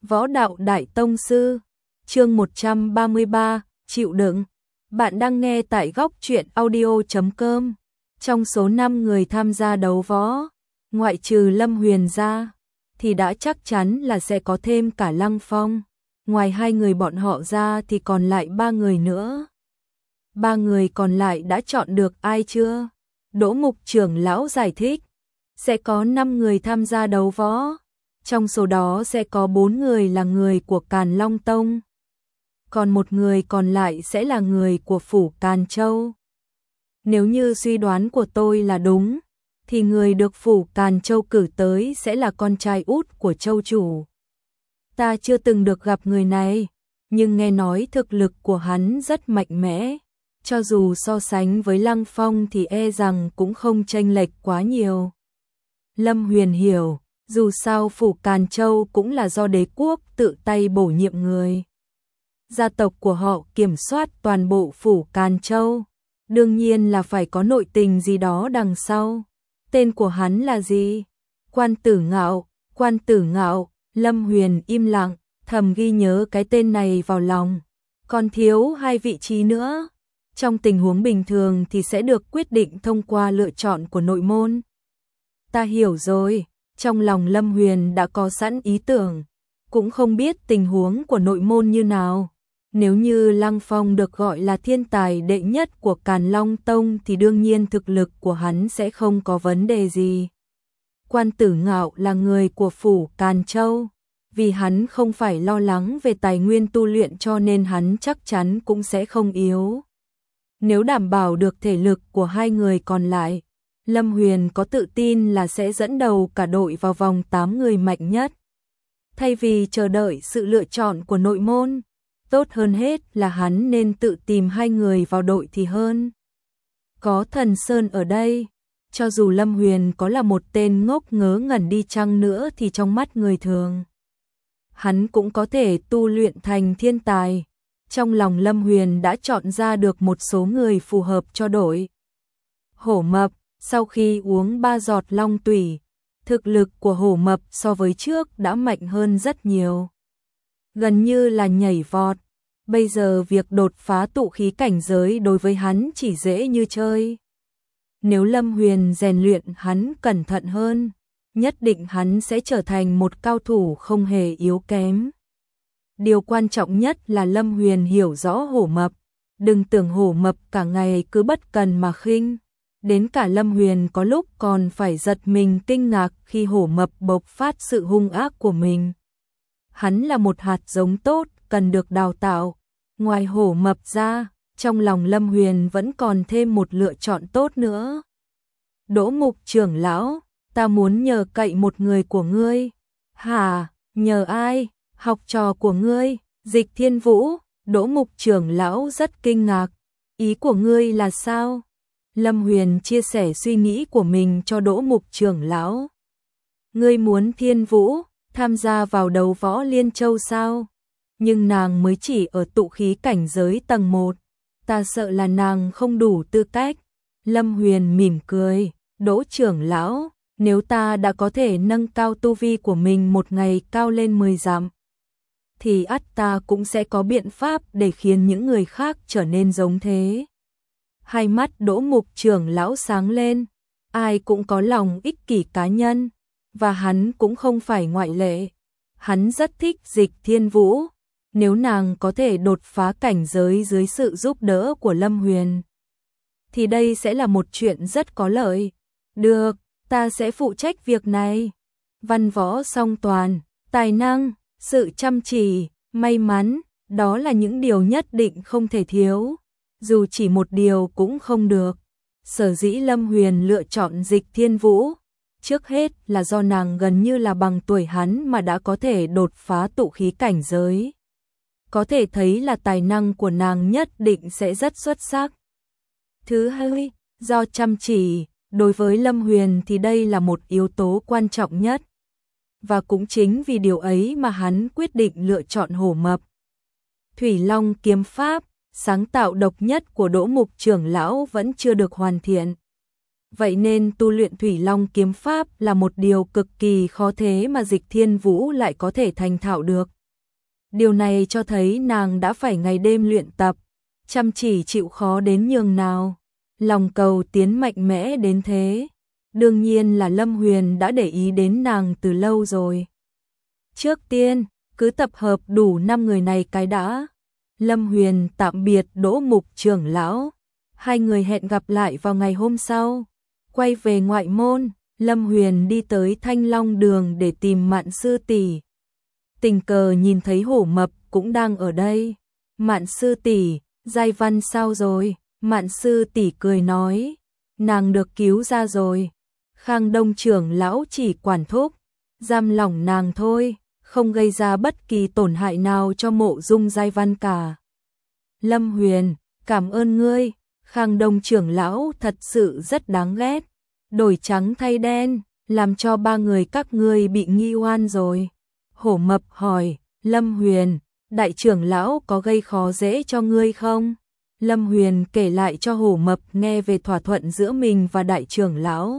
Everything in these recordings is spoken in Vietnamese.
Võ đạo đại tông sư, chương 133, chịu đựng. Bạn đang nghe tại góc truyện audio.com. Trong số 5 người tham gia đấu võ, ngoại trừ Lâm Huyền ra, thì đã chắc chắn là sẽ có thêm cả Lăng Phong. Ngoài 2 người bọn họ ra thì còn lại 3 người nữa. 3 người còn lại đã chọn được ai chưa? Đỗ Mục trưởng lão giải thích, sẽ có 5 người tham gia đấu võ. Trong số đó sẽ có 4 người là người của Càn Long Tông, còn 1 người còn lại sẽ là người của phủ Càn Châu. Nếu như suy đoán của tôi là đúng, thì người được phủ Càn Châu cử tới sẽ là con trai út của châu chủ. Ta chưa từng được gặp người này, nhưng nghe nói thực lực của hắn rất mạnh mẽ, cho dù so sánh với Lăng Phong thì e rằng cũng không chênh lệch quá nhiều. Lâm Huyền hiểu, dù sao phủ Càn Châu cũng là do đế quốc tự tay bổ nhiệm người. Gia tộc của họ kiểm soát toàn bộ phủ Càn Châu, đương nhiên là phải có nội tình gì đó đằng sau. Tên của hắn là gì? Quan Tử Ngạo. Quan Tử Ngạo. Lâm Huyền im lặng, thầm ghi nhớ cái tên này vào lòng. Còn thiếu 2 vị trí nữa. Trong tình huống bình thường thì sẽ được quyết định thông qua lựa chọn của nội môn. Ta hiểu rồi. Trong lòng Lâm Huyền đã có sẵn ý tưởng, cũng không biết tình huống của nội môn như nào. Nếu như Lăng Phong được gọi là thiên tài đệ nhất của Càn Long Tông thì đương nhiên thực lực của hắn sẽ không có vấn đề gì. Quan Tử Ngạo là người của phủ Càn Châu, vì hắn không phải lo lắng về tài nguyên tu luyện cho nên hắn chắc chắn cũng sẽ không yếu. Nếu đảm bảo được thể lực của 2 người còn lại, Lâm Huyền có tự tin là sẽ dẫn đầu cả đội vào vòng 8 người mạnh nhất. Thay vì chờ đợi sự lựa chọn của nội môn, tốt hơn hết là hắn nên tự tìm 2 người vào đội thì hơn. Có Thần Sơn ở đây, cho dù Lâm Huyền có là một tên ngốc ngớ ngẩn đi chăng nữa thì trong mắt người thường, hắn cũng có thể tu luyện thành thiên tài. Trong lòng Lâm Huyền đã chọn ra được một số người phù hợp cho đội. Hổ Mập. Sau khi uống 3 giọt long tủy, thực lực của Hổ Mập so với trước đã mạnh hơn rất nhiều. Gần như là nhảy vọt, bây giờ việc đột phá tụ khí cảnh giới đối với hắn chỉ dễ như chơi. Nếu Lâm Huyền rèn luyện hắn cẩn thận hơn, nhất định hắn sẽ trở thành một cao thủ không hề yếu kém. Điều quan trọng nhất là Lâm Huyền hiểu rõ Hổ Mập, đừng tưởng Hổ Mập cả ngày cứ bất cần mà khinh. Đến cả Lâm Huyền có lúc còn phải giật mình kinh ngạc khi Hổ Mập bộc phát sự hung ác của mình. Hắn là một hạt giống tốt, cần được đào tạo. Ngoài Hổ Mập ra, trong lòng Lâm Huyền vẫn còn thêm một lựa chọn tốt nữa. Đỗ Mục trưởng lão, ta muốn nhờ cậy một người của ngươi. Hả, nhờ ai? Học trò của ngươi, Dịch Thiên Vũ. Đỗ Mục trưởng lão rất kinh ngạc. Ý của ngươi là sao? Lâm Huyền chia sẻ suy nghĩ của mình cho Đỗ Mục trưởng lão. Ngươi muốn Thiên Vũ tham gia vào đấu võ Liên Châu sao? Nhưng nàng mới chỉ ở tụ khí cảnh giới tầng 1. Ta sợ là nàng không đủ tư cách. Lâm Huyền mỉm cười. Đỗ trưởng lão, nếu ta đã có thể nâng cao tu vi của mình một ngày cao lên 10 dặm, thì ắt ta cũng sẽ có biện pháp để khiến những người khác trở nên giống thế. Hai mắt Đỗ Mục trưởng lão sáng lên, ai cũng có lòng ích kỷ cá nhân, và hắn cũng không phải ngoại lệ. Hắn rất thích Dịch Thiên Vũ, nếu nàng có thể đột phá cảnh giới dưới sự giúp đỡ của Lâm Huyền, thì đây sẽ là một chuyện rất có lợi. Được, ta sẽ phụ trách việc này. Văn võ song toàn, tài năng, sự chăm chỉ, may mắn, đó là những điều nhất định không thể thiếu. Dù chỉ một điều cũng không được. Sở dĩ Lâm Huyền lựa chọn Dịch Thiên Vũ, trước hết là do nàng gần như là bằng tuổi hắn mà đã có thể đột phá tụ khí cảnh giới. Có thể thấy là tài năng của nàng nhất định sẽ rất xuất sắc. Thứ hai, do chăm chỉ, đối với Lâm Huyền thì đây là một yếu tố quan trọng nhất. Và cũng chính vì điều ấy mà hắn quyết định lựa chọn Hổ Mập. Thủy Long kiếm pháp, sáng tạo độc nhất của Đỗ Mục trưởng lão vẫn chưa được hoàn thiện. vậy nên tu luyện Thủy Long kiếm pháp là một điều cực kỳ khó thế mà Dịch Thiên Vũ lại có thể thành thạo được. Điều này cho thấy nàng đã phải ngày đêm luyện tập, chăm chỉ chịu khó đến nhường nào, lòng cầu tiến mạnh mẽ đến thế. Đương nhiên là Lâm Huyền đã để ý đến nàng từ lâu rồi. Trước tiên, cứ tập hợp đủ 5 người này cái đã. Lâm Huyền tạm biệt Đỗ Mục trưởng lão. Hai người hẹn gặp lại vào ngày hôm sau. Quay về ngoại môn, Lâm Huyền đi tới Thanh Long đường để tìm Mạn sư tỷ. Tình cờ nhìn thấy Hổ Mập cũng đang ở đây. Mạn sư tỷ, giai văn sao rồi? Mạn sư tỷ cười nói, nàng được cứu ra rồi. Khang Đông trưởng lão chỉ quản thúc, giam lỏng nàng thôi, không gây ra bất kỳ tổn hại nào cho Mộ Dung giai văn cả. Lâm Huyền, cảm ơn ngươi. Khang Đông trưởng lão thật sự rất đáng ghét, đổi trắng thay đen, làm cho 3 người các ngươi bị nghi oan rồi. Hổ Mập hỏi, Lâm Huyền, đại trưởng lão có gây khó dễ cho ngươi không? Lâm Huyền kể lại cho Hổ Mập nghe về thỏa thuận giữa mình và đại trưởng lão.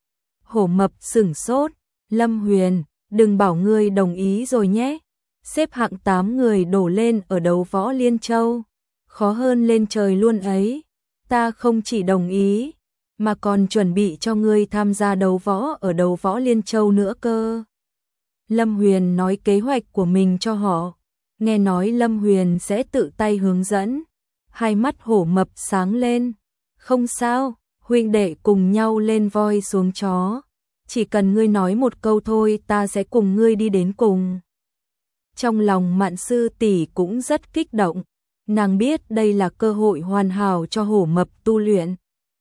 Hổ Mập sửng sốt, Lâm Huyền, đừng bảo ngươi đồng ý rồi nhé. Xếp hạng 8 người đổ lên ở đấu võ Liên Châu, khó hơn lên trời luôn ấy. Ta không chỉ đồng ý, mà còn chuẩn bị cho ngươi tham gia đấu võ ở đấu võ Liên Châu nữa cơ. Lâm Huyền nói kế hoạch của mình cho họ, nghe nói Lâm Huyền sẽ tự tay hướng dẫn. Hai mắt Hổ Mập sáng lên, không sao, huynh đệ cùng nhau lên voi xuống chó. Chỉ cần ngươi nói một câu thôi ta sẽ cùng ngươi đi đến cùng. Trong lòng Mạn sư tỷ cũng rất kích động. Nàng biết đây là cơ hội hoàn hảo cho Hổ Mập tu luyện.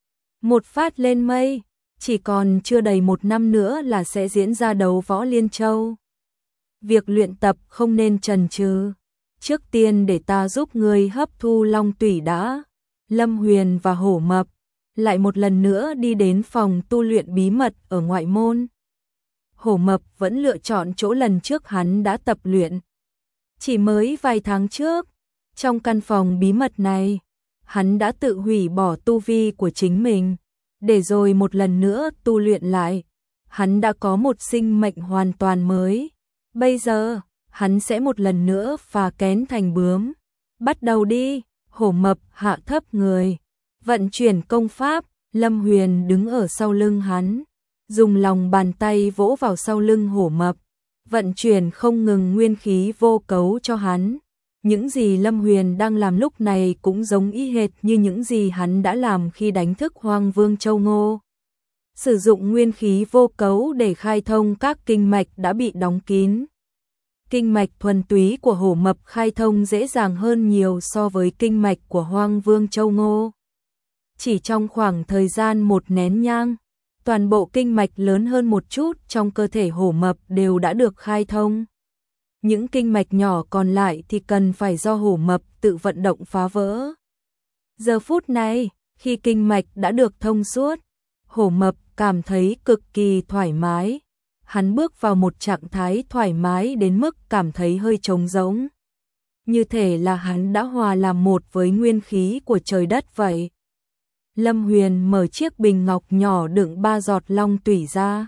Một phát lên mây, chỉ còn chưa đầy 1 năm nữa là sẽ diễn ra đấu võ Liên Châu. Việc luyện tập không nên chần chừ. Trước tiên để ta giúp ngươi hấp thu long tủy đã. Lâm Huyền và Hổ Mập lại một lần nữa đi đến phòng tu luyện bí mật ở ngoại môn. Hổ Mập vẫn lựa chọn chỗ lần trước hắn đã tập luyện. Chỉ mới vài tháng trước, trong căn phòng bí mật này, hắn đã tự hủy bỏ tu vi của chính mình, để rồi một lần nữa tu luyện lại. Hắn đã có một sinh mệnh hoàn toàn mới. Bây giờ, hắn sẽ một lần nữa phá kén thành bướm. Bắt đầu đi. Hổ Mập hạ thấp người, vận chuyển công pháp. Lâm Huyền đứng ở sau lưng hắn, dùng lòng bàn tay vỗ vào sau lưng Hổ Mập, vận chuyển không ngừng nguyên khí vô cấu cho hắn. Những gì Lâm Huyền đang làm lúc này cũng giống y hệt như những gì hắn đã làm khi đánh thức Hoang Vương Châu Ngô. Sử dụng nguyên khí vô cấu để khai thông các kinh mạch đã bị đóng kín. Kinh mạch thuần túy của Hổ Mập khai thông dễ dàng hơn nhiều so với kinh mạch của Hoang Vương Châu Ngô. Chỉ trong khoảng thời gian 1 nén nhang, toàn bộ kinh mạch lớn hơn một chút trong cơ thể Hổ Mập đều đã được khai thông. Những kinh mạch nhỏ còn lại thì cần phải do Hổ Mập tự vận động phá vỡ. Giờ phút này, khi kinh mạch đã được thông suốt, Hổ Mập cảm thấy cực kỳ thoải mái. Hắn bước vào một trạng thái thoải mái đến mức cảm thấy hơi trống rỗng. Như thể là hắn đã hòa làm một với nguyên khí của trời đất vậy. Lâm Huyền mở chiếc bình ngọc nhỏ đựng 3 giọt long tủy ra.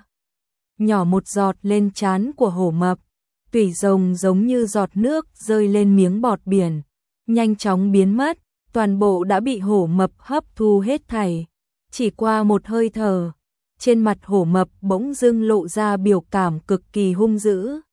Nhỏ một giọt lên trán của Hổ Mập. Tủy rồng giống như giọt nước rơi lên miếng bọt biển, nhanh chóng biến mất, toàn bộ đã bị Hổ Mập hấp thu hết thảy. Chỉ qua một hơi thở, trên mặt Hổ Mập bỗng dưng lộ ra biểu cảm cực kỳ hung dữ.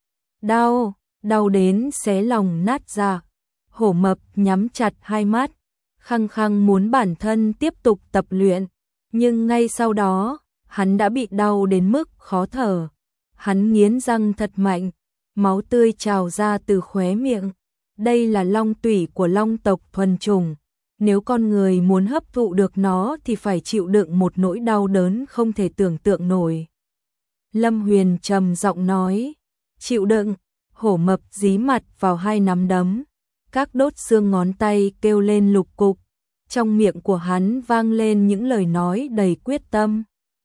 Đau, đau đến xé lòng nát ra. Hổ Mập nhắm chặt hai mắt, khăng khăng muốn bản thân tiếp tục tập luyện, nhưng ngay sau đó, hắn đã bị đau đến mức khó thở. Hắn nghiến răng thật mạnh, máu tươi trào ra từ khóe miệng. Đây là long tủy của long tộc thuần chủng. Nếu con người muốn hấp thụ được nó thì phải chịu đựng một nỗi đau đớn không thể tưởng tượng nổi. Lâm Huyền trầm giọng nói, chịu đựng. Hổ Mập dí mặt vào 2 nắm đấm, các đốt xương ngón tay kêu lên lục cục. Trong miệng của hắn vang lên những lời nói đầy quyết tâm.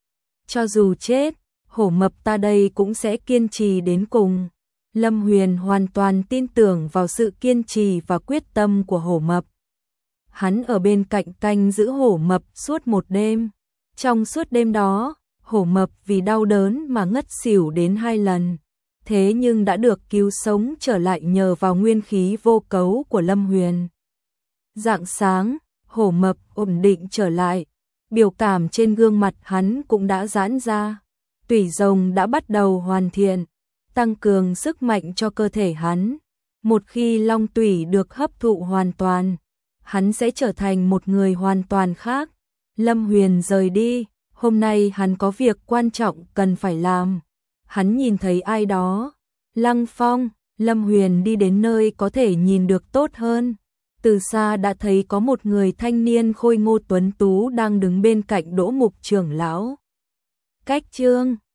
Cho dù chết, Hổ Mập ta đây cũng sẽ kiên trì đến cùng. Lâm Huyền hoàn toàn tin tưởng vào sự kiên trì và quyết tâm của Hổ Mập. Hắn ở bên cạnh canh giữ Hổ Mập suốt một đêm, Trong suốt đêm đó, Hổ Mập vì đau đớn mà ngất xỉu đến 2 lần. Thế nhưng đã được cứu sống trở lại nhờ vào nguyên khí vô cấu của Lâm Huyền. Rạng sáng, Hổ Mập ổn định trở lại, biểu cảm trên gương mặt hắn cũng đã giãn ra. Tủy rồng đã bắt đầu hoàn thiện, tăng cường sức mạnh cho cơ thể hắn. Một khi long tủy được hấp thụ hoàn toàn, hắn sẽ trở thành một người hoàn toàn khác. Lâm Huyền rời đi, hôm nay hắn có việc quan trọng cần phải làm. Hắn nhìn thấy ai đó. Lăng Phong, Lâm Huyền đi đến nơi có thể nhìn được tốt hơn. Từ xa đã thấy có một người thanh niên khôi ngô tuấn tú đang đứng bên cạnh Đỗ Mục trưởng lão. Cách chương